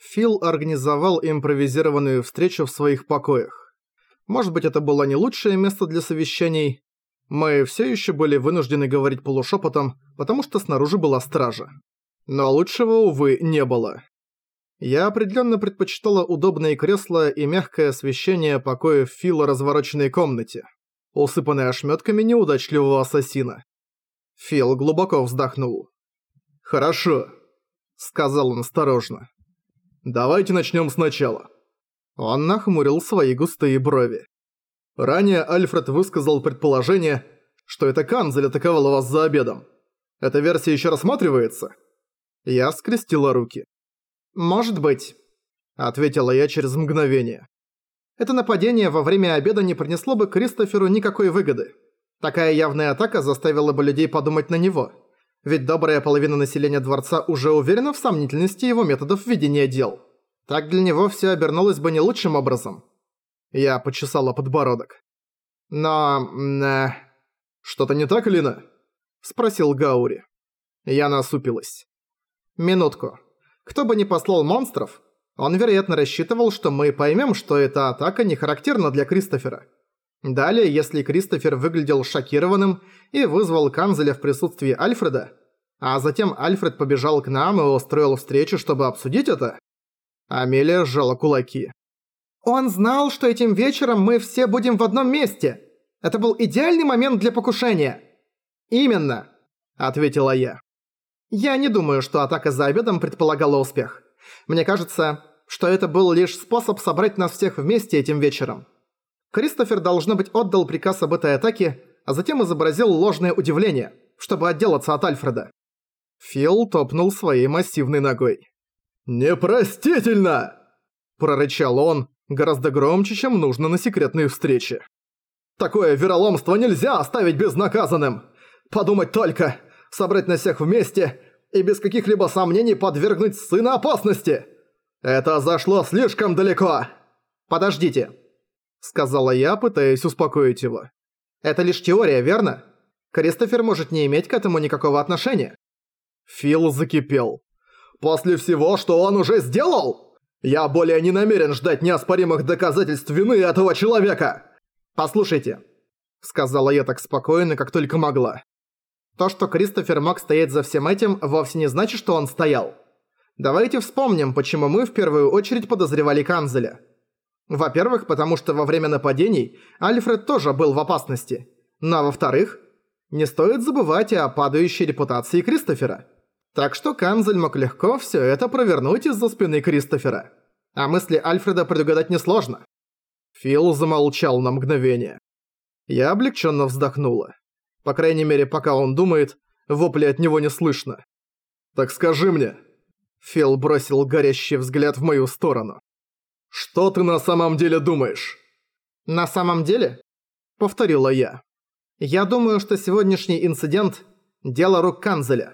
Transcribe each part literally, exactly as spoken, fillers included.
Фил организовал импровизированную встречу в своих покоях. Может быть, это было не лучшее место для совещаний. Мы все еще были вынуждены говорить полушепотом, потому что снаружи была стража. Но лучшего, увы, не было. Я определенно предпочитала удобные кресла и мягкое освещение покоев Фила в развороченной комнате, усыпанной ошметками неудачливого ассасина. Фил глубоко вздохнул. «Хорошо», — сказал он осторожно. «Давайте начнем сначала». Он нахмурил свои густые брови. Ранее Альфред высказал предположение, что это Канзель атаковал вас за обедом. Эта версия еще рассматривается? Я скрестила руки. «Может быть», — ответила я через мгновение. «Это нападение во время обеда не принесло бы Кристоферу никакой выгоды. Такая явная атака заставила бы людей подумать на него. Ведь добрая половина населения дворца уже уверена в сомнительности его методов ведения дел. Так для него все обернулось бы не лучшим образом». Я почесала подбородок. «Но... Э, что-то не так, Лина?» — спросил Гаури. Я насупилась. «Минутку. Кто бы ни послал монстров, он, вероятно, рассчитывал, что мы поймем, что эта атака не характерна для Кристофера. Далее, если Кристофер выглядел шокированным и вызвал Канзеля в присутствии Альфреда, а затем Альфред побежал к нам и устроил встречу, чтобы обсудить это...» Амелия сжала кулаки. «Он знал, что этим вечером мы все будем в одном месте. Это был идеальный момент для покушения». «Именно», — ответила я. «Я не думаю, что атака за обедом предполагала успех. Мне кажется, что это был лишь способ собрать нас всех вместе этим вечером. Кристофер, должно быть, отдал приказ об этой атаке, а затем изобразил ложное удивление, чтобы отделаться от Альфреда». Фил топнул своей массивной ногой. «Непростительно!» – прорычал он, гораздо громче, чем нужно на секретной встрече. «Такое вероломство нельзя оставить безнаказанным! Подумать только, собрать нас всех вместе и без каких-либо сомнений подвергнуть сына опасности! Это зашло слишком далеко!» «Подождите», – сказала я, пытаясь успокоить его. «Это лишь теория, верно? Кристофер может не иметь к этому никакого отношения». Фил закипел. «После всего, что он уже сделал? Я более не намерен ждать неоспоримых доказательств вины этого человека!» «Послушайте», — сказала я так спокойно, как только могла. «То, что Кристофер мог стоять за всем этим, вовсе не значит, что он стоял. Давайте вспомним, почему мы в первую очередь подозревали Канзеля. Во-первых, потому что во время нападений Альфред тоже был в опасности. Но во-вторых, не стоит забывать и о падающей репутации Кристофера. Так что Канзель мог легко все это провернуть из-за спины Кристофера. А мысли Альфреда предугадать несложно». Фил замолчал на мгновение. Я облегченно вздохнула. По крайней мере, пока он думает, вопли от него не слышно. «Так скажи мне». Фил бросил горящий взгляд в мою сторону. «Что ты на самом деле думаешь?» «На самом деле?» — повторила я. «Я думаю, что сегодняшний инцидент – дело рук Канзеля».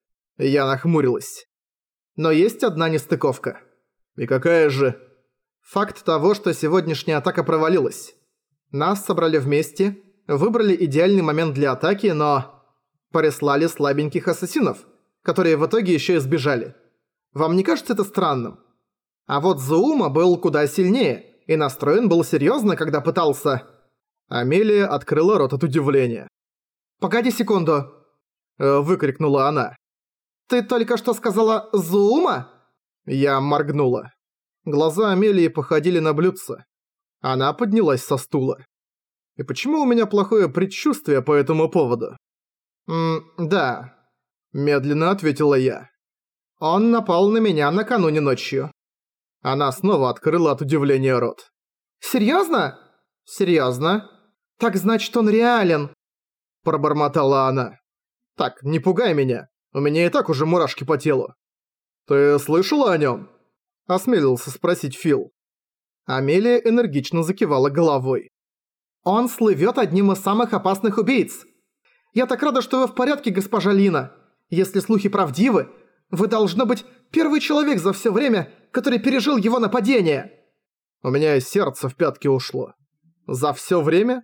Я нахмурилась. Но есть одна нестыковка. И какая же? Факт того, что сегодняшняя атака провалилась. Нас собрали вместе, выбрали идеальный момент для атаки, но... прислали слабеньких ассасинов, которые в итоге еще и сбежали. Вам не кажется это странным? А вот Зуума был куда сильнее, и настроен был серьезно, когда пытался... Амелия открыла рот от удивления. «Погоди секунду!» – выкрикнула она. «Ты только что сказала «Зуума»?» Я моргнула. Глаза Амелии походили на блюдце. Она поднялась со стула. И почему у меня плохое предчувствие по этому поводу? «М, да», – медленно ответила я. «Он напал на меня накануне ночью». Она снова открыла от удивления рот. «Серьёзно?» «Серьёзно?» «Так значит, он реален», – пробормотала она. «Так, не пугай меня. У меня и так уже мурашки по телу». «Ты слышала о нём?» – осмелился спросить Фил. Амелия энергично закивала головой. «Он слывёт одним из самых опасных убийц. Я так рада, что вы в порядке, госпожа Лина. Если слухи правдивы, вы, должно быть, первый человек за всё время, который пережил его нападение». У меня сердце в пятки ушло. «За всё время?»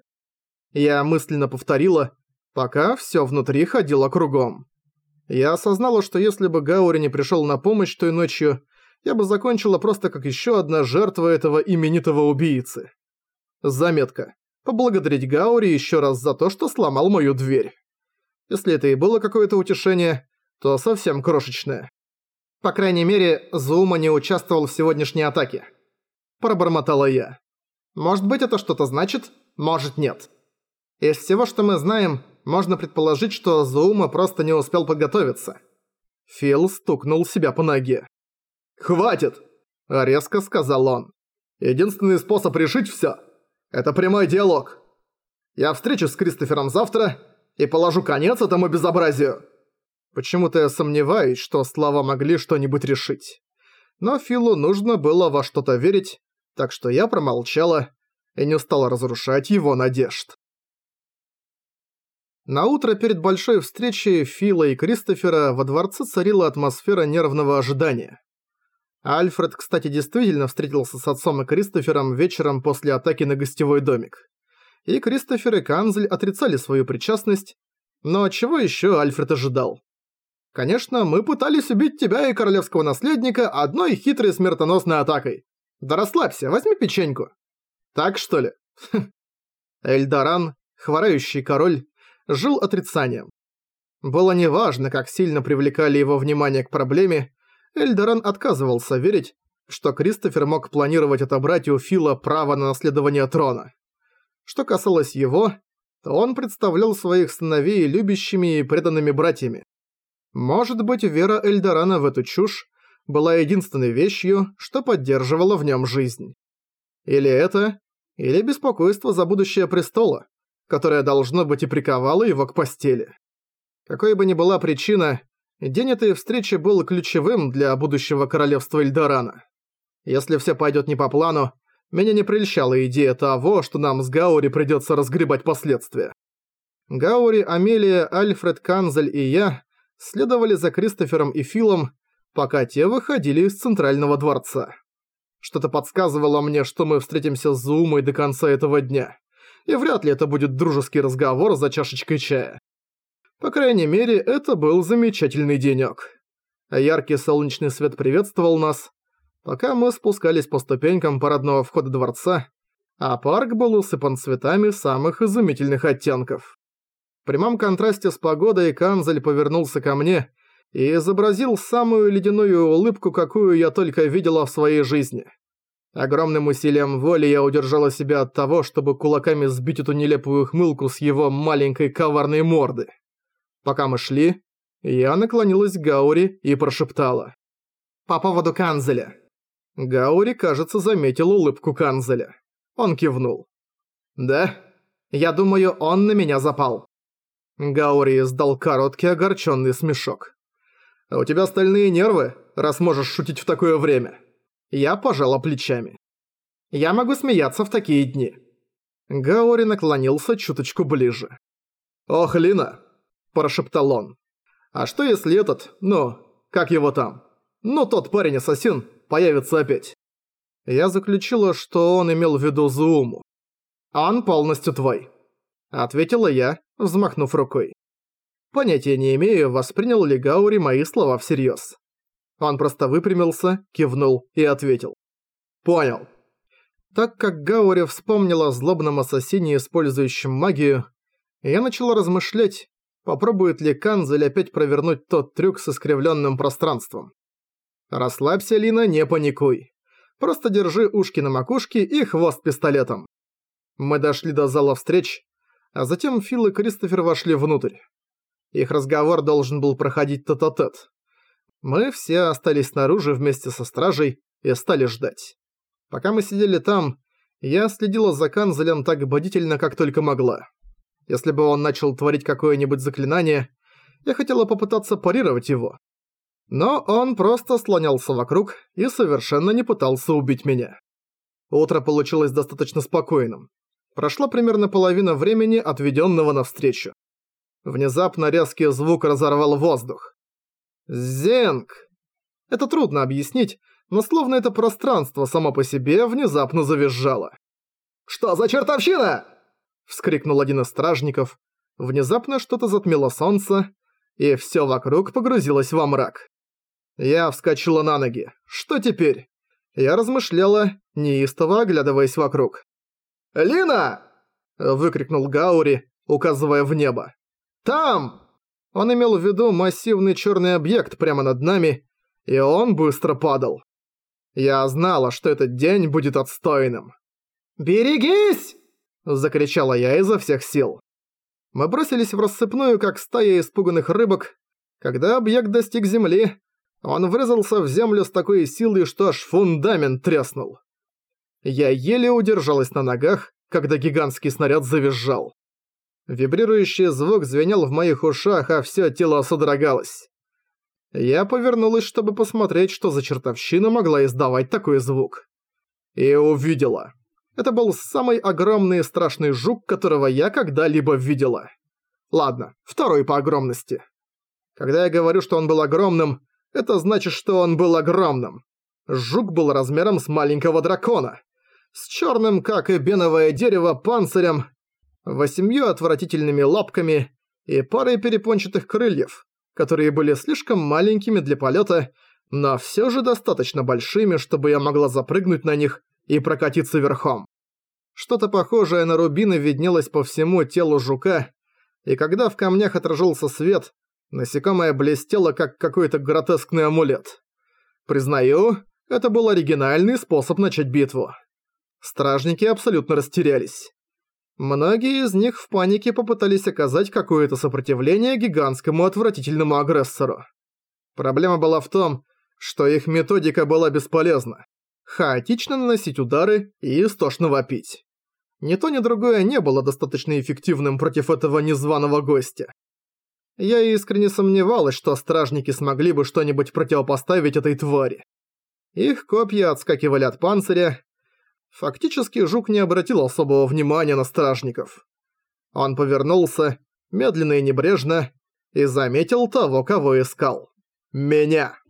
Я мысленно повторила, пока всё внутри ходило кругом. Я осознала, что если бы Гаури не пришёл на помощь той ночью, я бы закончила просто как еще одна жертва этого именитого убийцы. Заметка. Поблагодарить Гаори еще раз за то, что сломал мою дверь. Если это и было какое-то утешение, то совсем крошечное. По крайней мере, Зуума не участвовал в сегодняшней атаке. Пробормотала я. Может быть, это что-то значит, может нет. Из всего, что мы знаем, можно предположить, что Зуума просто не успел подготовиться. Фил стукнул себя по ноге. «Хватит!» – резко сказал он. «Единственный способ решить всё – это прямой диалог. Я встречусь с Кристофером завтра и положу конец этому безобразию». Почему-то я сомневаюсь, что слова могли что-нибудь решить. Но Филу нужно было во что-то верить, так что я промолчала и не стала разрушать его надежд. Наутро перед большой встречей Фила и Кристофера во дворце царила атмосфера нервного ожидания. Альфред, кстати, действительно встретился с отцом и Кристофером вечером после атаки на гостевой домик. И Кристофер и Канзель отрицали свою причастность, но чего еще Альфред ожидал? Конечно, мы пытались убить тебя и королевского наследника одной хитрой смертоносной атакой. Да расслабься, возьми печеньку. Так что ли? Эльдаран, хворающий король, жил отрицанием. Было неважно, как сильно привлекали его внимание к проблеме, Эльдаран отказывался верить, что Кристофер мог планировать отобрать у Фила право на наследование трона. Что касалось его, то он представлял своих сыновей любящими и преданными братьями. Может быть, вера Эльдарана в эту чушь была единственной вещью, что поддерживала в нем жизнь. Или это, или беспокойство за будущее престола, которое, должно быть, и приковало его к постели. Какой бы ни была причина, день этой встречи был ключевым для будущего королевства Эльдарана. Если все пойдет не по плану, меня не прельщала идея того, что нам с Гаури придется разгребать последствия. Гаури, Амелия, Альфред, Канзель и я следовали за Кристофером и Филом, пока те выходили из центрального дворца. Что-то подсказывало мне, что мы встретимся с Зуумой до конца этого дня, и вряд ли это будет дружеский разговор за чашечкой чая. По крайней мере, это был замечательный денёк. Яркий солнечный свет приветствовал нас, пока мы спускались по ступенькам парадного входа дворца, а парк был усыпан цветами самых изумительных оттенков. В прямом контрасте с погодой Канзель повернулся ко мне и изобразил самую ледяную улыбку, какую я только видела в своей жизни. Огромным усилием воли я удержала себя от того, чтобы кулаками сбить эту нелепую ухмылку с его маленькой коварной морды. Пока мы шли, я наклонилась к Гаури и прошептала. «По поводу Канзеля». Гаури, кажется, заметил улыбку Канзеля. Он кивнул. «Да? Я думаю, он на меня запал». Гаури издал короткий огорченный смешок. «А у тебя стальные нервы, раз можешь шутить в такое время?» Я пожала плечами. «Я могу смеяться в такие дни». Гаури наклонился чуточку ближе. «Ох, Лина!» – прошептал он. «А что если этот, ну, как его там? Ну, тот парень-ассасин появится опять?» Я заключила, что он имел в виду Зууму. «Он полностью твой», – ответила я, взмахнув рукой. Понятия не имею, воспринял ли Гаури мои слова всерьез. Он просто выпрямился, кивнул и ответил. «Понял». Так как Гаури вспомнила о злобном ассасине, использующем магию, я начала размышлять, попробует ли Канзель опять провернуть тот трюк с искривленным пространством. «Расслабься, Лина, не паникуй. Просто держи ушки на макушке и хвост пистолетом». Мы дошли до зала встреч, а затем Фил и Кристофер вошли внутрь. Их разговор должен был проходить тет-а-тет. Мы все остались снаружи вместе со стражей и стали ждать. Пока мы сидели там, я следила за Канзелем так бдительно, как только могла. Если бы он начал творить какое-нибудь заклинание, я хотела попытаться парировать его. Но он просто слонялся вокруг и совершенно не пытался убить меня. Утро получилось достаточно спокойным. Прошла примерно половина времени, отведенного на встречу. Внезапно резкий звук разорвал воздух. Зенг! Это трудно объяснить, но словно это пространство само по себе внезапно завизжало. «Что за чертовщина?» – вскрикнул один из стражников. Внезапно что-то затмило солнце, и все вокруг погрузилось во мрак. Я вскочила на ноги. Что теперь? Я размышляла, неистово оглядываясь вокруг. «Лина!» – выкрикнул Гаури, указывая в небо. «Там!» Он имел в виду массивный черный объект прямо над нами, и он быстро падал. Я знала, что этот день будет отстойным. «Берегись!» – закричала я изо всех сил. Мы бросились в рассыпную, как стая испуганных рыбок. Когда объект достиг земли, он врезался в землю с такой силой, что аж фундамент треснул. Я еле удержалась на ногах, когда гигантский снаряд завизжал. Вибрирующий звук звенел в моих ушах, а всё тело содрогалось. Я повернулась, чтобы посмотреть, что за чертовщина могла издавать такой звук. И увидела. Это был самый огромный и страшный жук, которого я когда-либо видела. Ладно, второй по огромности. Когда я говорю, что он был огромным, это значит, что он был огромным. Жук был размером с маленького дракона. С чёрным, как и беновое дерево, панцирем, восемью отвратительными лапками и парой перепончатых крыльев, которые были слишком маленькими для полета, но всё же достаточно большими, чтобы я могла запрыгнуть на них и прокатиться верхом. Что-то похожее на рубины виднелось по всему телу жука, и когда в камнях отражался свет, насекомое блестело, как какой-то гротескный амулет. Признаю, это был оригинальный способ начать битву. Стражники абсолютно растерялись. Многие из них в панике попытались оказать какое-то сопротивление гигантскому отвратительному агрессору. Проблема была в том, что их методика была бесполезна. Хаотично наносить удары и истошно вопить. Ни то ни другое не было достаточно эффективным против этого незваного гостя. Я искренне сомневалась, что стражники смогли бы что-нибудь противопоставить этой твари. Их копья отскакивали от панциря. Фактически жук не обратил особого внимания на стражников. Он повернулся, медленно и небрежно, и заметил того, кого искал. Меня.